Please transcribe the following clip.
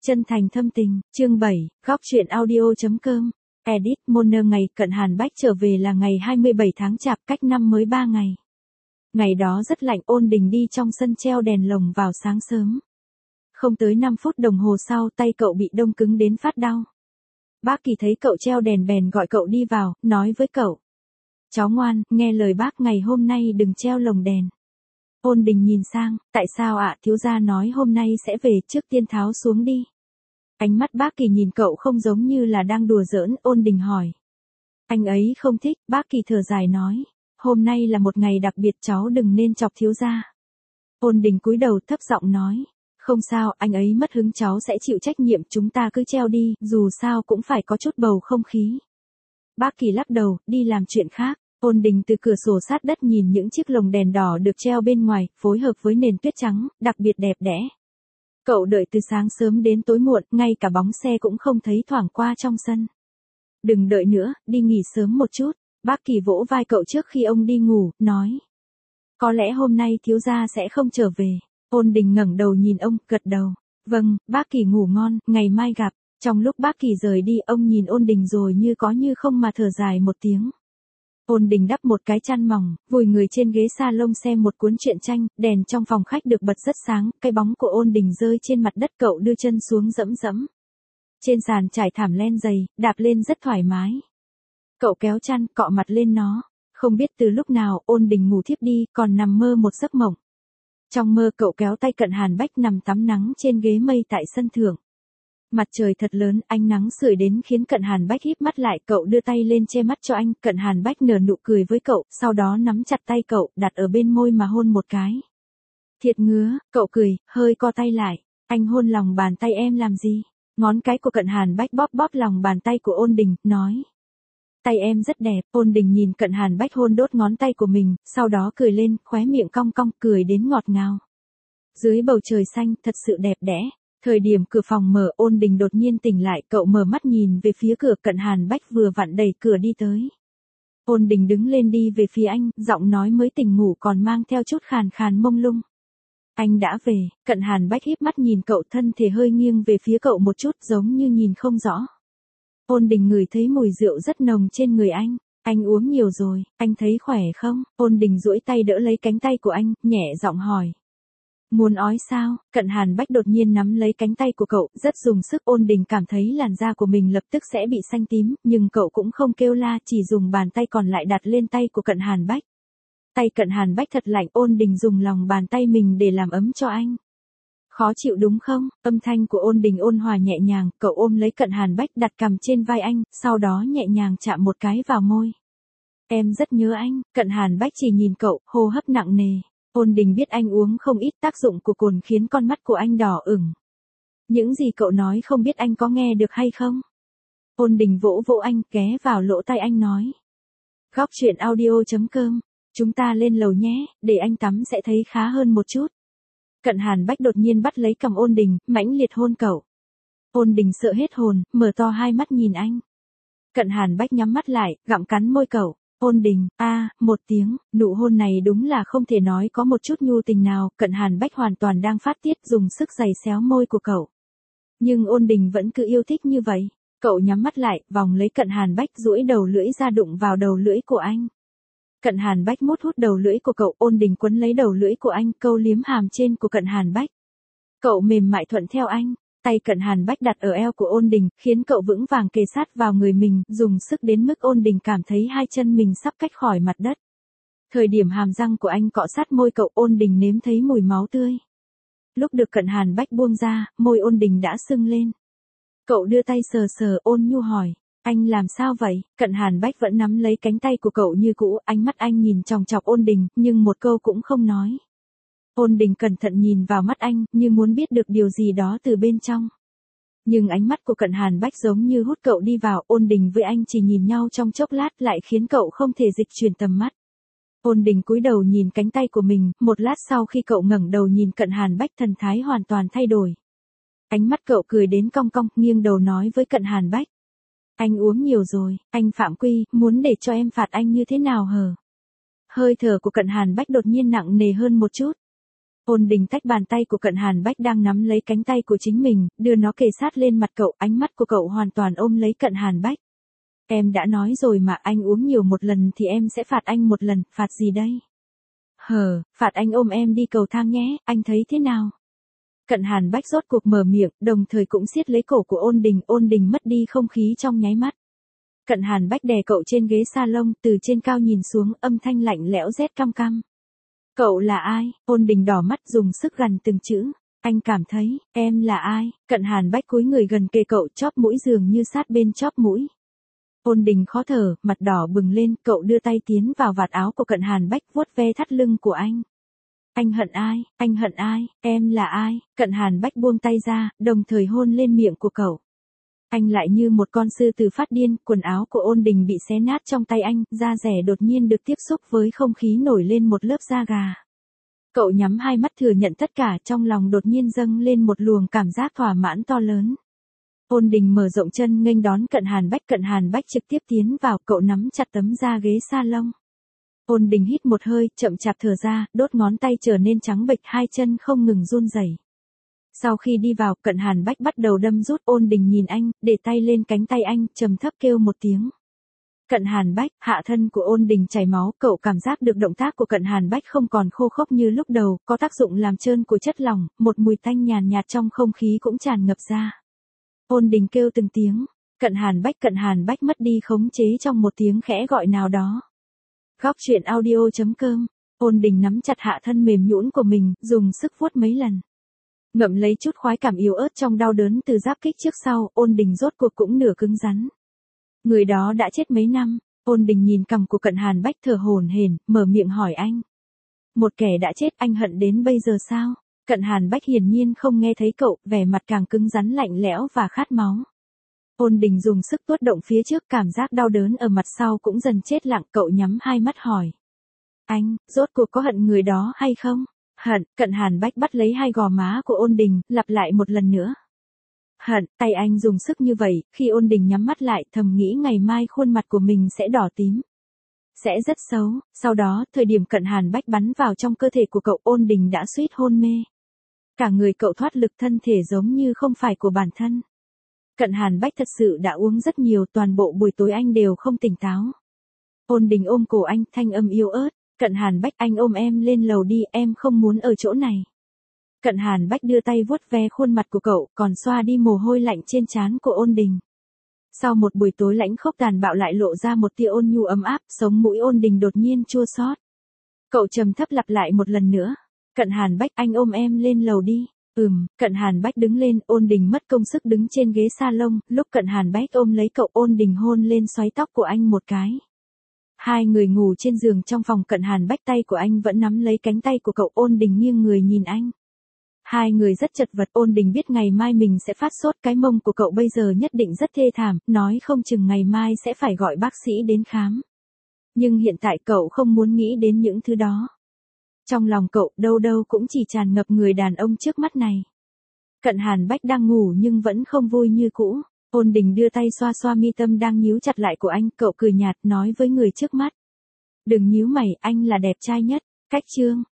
Chân thành thâm tình, chương 7, góc truyện audio.com. Edit, Moner. Ngày Cận Hàn Bách trở về là ngày 27 tháng Chạp, cách năm mới 3 ngày. Ngày đó rất lạnh, Ôn Đình đi trong sân treo đèn lồng vào sáng sớm. Không tới 5 phút đồng hồ sau, tay cậu bị đông cứng đến phát đau. Bác Kỳ thấy cậu treo đèn bèn gọi cậu đi vào, nói với cậu: cháu ngoan, nghe lời bác, ngày hôm nay đừng treo lồng đèn. Ôn Đình nhìn sang: tại sao ạ? Thiếu gia nói hôm nay sẽ về, trước tiên tháo xuống đi. Ánh mắt bác Kỳ nhìn cậu không giống như là đang đùa giỡn. Ôn Đình hỏi: anh ấy không thích? Bác Kỳ thở dài nói: hôm nay là một ngày đặc biệt, cháu đừng nên chọc thiếu gia. Ôn Đình cúi đầu thấp giọng nói: không sao, anh ấy mất hứng cháu sẽ chịu trách nhiệm, chúng ta cứ treo đi, dù sao cũng phải có chút bầu không khí. Bác Kỳ lắc đầu, đi làm chuyện khác. Ôn Đình từ cửa sổ sát đất nhìn những chiếc lồng đèn đỏ được treo bên ngoài, phối hợp với nền tuyết trắng, đặc biệt đẹp đẽ. Cậu đợi từ sáng sớm đến tối muộn, ngay cả bóng xe cũng không thấy thoảng qua trong sân. Đừng đợi nữa, đi nghỉ sớm một chút. Bác Kỳ vỗ vai cậu trước khi ông đi ngủ, nói: có lẽ hôm nay thiếu gia sẽ không trở về. Ôn Đình ngẩng đầu nhìn ông, gật đầu: vâng, bác Kỳ ngủ ngon, ngày mai gặp. Trong lúc bác Kỳ rời đi, ông nhìn Ôn Đình rồi như có như không mà thở dài một tiếng. Ôn Đình đắp một cái chăn mỏng, vùi người trên ghế salon xem một cuốn truyện tranh, đèn trong phòng khách được bật rất sáng, cái bóng của Ôn Đình rơi trên mặt đất, cậu đưa chân xuống dẫm dẫm. Trên sàn trải thảm len dày, đạp lên rất thoải mái. Cậu kéo chăn, cọ mặt lên nó. Không biết từ lúc nào, Ôn Đình ngủ thiếp đi, còn nằm mơ một giấc mộng. Trong mơ cậu kéo tay Cận Hàn Bách nằm tắm nắng trên ghế mây tại sân thượng. Mặt trời thật lớn, ánh nắng sưởi đến khiến Cận Hàn Bách híp mắt lại, cậu đưa tay lên che mắt cho anh, Cận Hàn Bách nở nụ cười với cậu, sau đó nắm chặt tay cậu, đặt ở bên môi mà hôn một cái. Thiệt ngứa, cậu cười, hơi co tay lại. Anh hôn lòng bàn tay em làm gì? Ngón cái của Cận Hàn Bách bóp bóp lòng bàn tay của Ôn Đình, nói: tay em rất đẹp. Ôn Đình nhìn Cận Hàn Bách hôn đốt ngón tay của mình, sau đó cười lên, khóe miệng cong cong, cười đến ngọt ngào. Dưới bầu trời xanh, thật sự đẹp đẽ. Thời điểm cửa phòng mở, Ôn Đình đột nhiên tỉnh lại, cậu mở mắt nhìn về phía cửa, Cận Hàn Bách vừa vặn đẩy cửa đi tới. Ôn Đình đứng lên đi về phía anh, giọng nói mới tỉnh ngủ còn mang theo chút khàn khàn mông lung. Anh đã về. Cận Hàn Bách híp mắt nhìn cậu, thân thể hơi nghiêng về phía cậu một chút, giống như nhìn không rõ. Ôn Đình ngửi thấy mùi rượu rất nồng trên người anh. Anh uống nhiều rồi, anh thấy khỏe không? Ôn Đình duỗi tay đỡ lấy cánh tay của anh, nhẹ giọng hỏi. Muốn ói sao? Cận Hàn Bách đột nhiên nắm lấy cánh tay của cậu, rất dùng sức. Ôn Đình cảm thấy làn da của mình lập tức sẽ bị xanh tím, nhưng cậu cũng không kêu la, chỉ dùng bàn tay còn lại đặt lên tay của Cận Hàn Bách. Tay Cận Hàn Bách thật lạnh, Ôn Đình dùng lòng bàn tay mình để làm ấm cho anh. Khó chịu đúng không? Âm thanh của Ôn Đình ôn hòa nhẹ nhàng, cậu ôm lấy Cận Hàn Bách đặt cằm trên vai anh, sau đó nhẹ nhàng chạm một cái vào môi. Em rất nhớ anh. Cận Hàn Bách chỉ nhìn cậu, hô hấp nặng nề. Ôn Đình biết anh uống không ít, tác dụng của cồn khiến con mắt của anh đỏ ửng. Những gì cậu nói không biết anh có nghe được hay không? Ôn Đình vỗ vỗ anh, ghé vào lỗ tai anh nói. Góc truyện audio.com. Chúng ta lên lầu nhé, để anh tắm sẽ thấy khá hơn một chút. Cận Hàn Bách đột nhiên bắt lấy cằm Ôn Đình, mãnh liệt hôn cậu. Ôn Đình sợ hết hồn, mở to hai mắt nhìn anh. Cận Hàn Bách nhắm mắt lại, gặm cắn môi cậu. Ôn Đình, một tiếng, nụ hôn này đúng là không thể nói có một chút nhu tình nào. Cận Hàn Bách hoàn toàn đang phát tiết, dùng sức giày xéo môi của cậu. Nhưng Ôn Đình vẫn cứ yêu thích như vậy. Cậu nhắm mắt lại, vòng lấy Cận Hàn Bách, duỗi đầu lưỡi ra đụng vào đầu lưỡi của anh. Cận Hàn Bách hút đầu lưỡi của cậu, Ôn Đình quấn lấy đầu lưỡi của anh, câu liếm hàm trên của Cận Hàn Bách. Cậu mềm mại thuận theo anh. Tay Cận Hàn Bách đặt ở eo của Ôn Đình, khiến cậu vững vàng kề sát vào người mình, dùng sức đến mức Ôn Đình cảm thấy hai chân mình sắp cách khỏi mặt đất. Thời điểm hàm răng của anh cọ sát môi cậu, Ôn Đình nếm thấy mùi máu tươi. Lúc được Cận Hàn Bách buông ra, môi Ôn Đình đã sưng lên. Cậu đưa tay sờ sờ, ôn nhu hỏi. Anh làm sao vậy? Cận Hàn Bách vẫn nắm lấy cánh tay của cậu như cũ, ánh mắt anh nhìn chòng chọc Ôn Đình, nhưng một câu cũng không nói. Ôn Đình cẩn thận nhìn vào mắt anh, như muốn biết được điều gì đó từ bên trong. Nhưng ánh mắt của Cận Hàn Bách giống như hút cậu đi vào. Ôn Đình với anh chỉ nhìn nhau trong chốc lát, lại khiến cậu không thể dịch chuyển tầm mắt. Ôn Đình cúi đầu nhìn cánh tay của mình, một lát sau khi cậu ngẩng đầu nhìn Cận Hàn Bách, thần thái hoàn toàn thay đổi. Ánh mắt cậu cười đến cong cong, nghiêng đầu nói với Cận Hàn Bách. Anh uống nhiều rồi, anh phạm quy, muốn để cho em phạt anh như thế nào hờ? Hơi thở của Cận Hàn Bách đột nhiên nặng nề hơn một chút. Ôn Đình tách bàn tay của Cận Hàn Bách đang nắm lấy cánh tay của chính mình, đưa nó kề sát lên mặt cậu, ánh mắt của cậu hoàn toàn ôm lấy Cận Hàn Bách. Em đã nói rồi mà, anh uống nhiều một lần thì em sẽ phạt anh một lần, phạt gì đây? Phạt anh ôm em đi cầu thang nhé, anh thấy thế nào? Cận Hàn Bách rốt cuộc mở miệng, đồng thời cũng siết lấy cổ của Ôn Đình mất đi không khí trong nháy mắt. Cận Hàn Bách đè cậu trên ghế salon, từ trên cao nhìn xuống, âm thanh lạnh lẽo rét căm căm. Cậu là ai? Ôn Đình đỏ mắt dùng sức gằn từng chữ. Anh cảm thấy, em là ai? Cận Hàn Bách cúi người gần kề cậu, chóp mũi dường như sát bên chóp mũi. Ôn Đình khó thở, mặt đỏ bừng lên, cậu đưa tay tiến vào vạt áo của Cận Hàn Bách, vuốt ve thắt lưng của anh. Anh hận ai? Anh hận ai? Em là ai? Cận Hàn Bách buông tay ra, đồng thời hôn lên miệng của cậu. Anh lại như một con sư tử phát điên, quần áo của Ôn Đình bị xé nát trong tay anh, da rẻ đột nhiên được tiếp xúc với không khí nổi lên một lớp da gà. Cậu nhắm hai mắt thừa nhận tất cả, trong lòng đột nhiên dâng lên một luồng cảm giác thỏa mãn to lớn. Ôn Đình mở rộng chân nghênh đón Cận Hàn Bách trực tiếp tiến vào, cậu nắm chặt tấm da ghế salon. Ôn Đình hít một hơi, chậm chạp thở ra, đốt ngón tay trở nên trắng bệch, hai chân không ngừng run rẩy. Sau khi đi vào, Cận Hàn Bách bắt đầu đâm rút. Ôn Đình nhìn anh, để tay lên cánh tay anh, trầm thấp kêu một tiếng. Cận Hàn Bách, hạ thân của Ôn Đình chảy máu, cậu cảm giác được động tác của Cận Hàn Bách không còn khô khốc như lúc đầu, có tác dụng làm trơn của chất lỏng, một mùi tanh nhàn nhạt trong không khí cũng tràn ngập ra. Ôn Đình kêu từng tiếng, Cận Hàn Bách mất đi khống chế trong một tiếng khẽ gọi nào đó. Góc truyện audio.com. Ôn Đình nắm chặt hạ thân mềm nhũn của mình, dùng sức vuốt mấy lần. Ngậm lấy chút khoái cảm yếu ớt trong đau đớn từ giáp kích trước sau, Ôn Đình rốt cuộc cũng nửa cứng rắn. Người đó đã chết mấy năm. Ôn Đình nhìn cằm của Cận Hàn Bách thở hổn hển, mở miệng hỏi anh. Một kẻ đã chết anh hận đến bây giờ sao? Cận Hàn Bách hiển nhiên không nghe thấy cậu, vẻ mặt càng cứng rắn lạnh lẽo và khát máu. Ôn Đình dùng sức tuốt động phía trước, cảm giác đau đớn ở mặt sau cũng dần chết lặng, cậu nhắm hai mắt hỏi. Anh, rốt cuộc có hận người đó hay không? Hận. Cận Hàn Bách bắt lấy hai gò má của Ôn Đình, lặp lại một lần nữa. Hận. Tay anh dùng sức như vậy, khi Ôn Đình nhắm mắt lại, thầm nghĩ ngày mai khuôn mặt của mình sẽ đỏ tím. Sẽ rất xấu. Sau đó, thời điểm Cận Hàn Bách bắn vào trong cơ thể của cậu, Ôn Đình đã suýt hôn mê. Cả người cậu thoát lực, thân thể giống như không phải của bản thân. Cận Hàn Bách thật sự đã uống rất nhiều, toàn bộ buổi tối anh đều không tỉnh táo. Ôn Đình ôm cổ anh, thanh âm yếu ớt. Cận Hàn Bách, anh ôm em lên lầu đi, em không muốn ở chỗ này. Cận Hàn Bách đưa tay vuốt ve khuôn mặt của cậu, còn xoa đi mồ hôi lạnh trên trán của Ôn Đình. Sau một buổi tối lãnh khốc tàn bạo lại lộ ra một tia ôn nhu ấm áp, sống mũi Ôn Đình đột nhiên chua xót. Cậu trầm thấp lặp lại một lần nữa. Cận Hàn Bách, anh ôm em lên lầu đi. Cận Hàn Bách đứng lên, Ôn Đình mất công sức đứng trên ghế salon, lúc Cận Hàn Bách ôm lấy cậu, Ôn Đình hôn lên xoáy tóc của anh một cái. Hai người ngủ trên giường trong phòng. Cận Hàn Bách, tay của anh vẫn nắm lấy cánh tay của cậu. Ôn Đình nghiêng người nhìn anh. Hai người rất chật vật. Ôn Đình biết ngày mai mình sẽ phát sốt, cái mông của cậu bây giờ nhất định rất thê thảm, nói không chừng ngày mai sẽ phải gọi bác sĩ đến khám. Nhưng hiện tại cậu không muốn nghĩ đến những thứ đó. Trong lòng cậu, đâu đâu cũng chỉ tràn ngập người đàn ông trước mắt này. Cận Hàn Bách đang ngủ nhưng vẫn không vui như cũ. Ôn Đình đưa tay xoa xoa mi tâm đang nhíu chặt lại của anh, cậu cười nhạt nói với người trước mắt. Đừng nhíu mày, anh là đẹp trai nhất. Cách chương.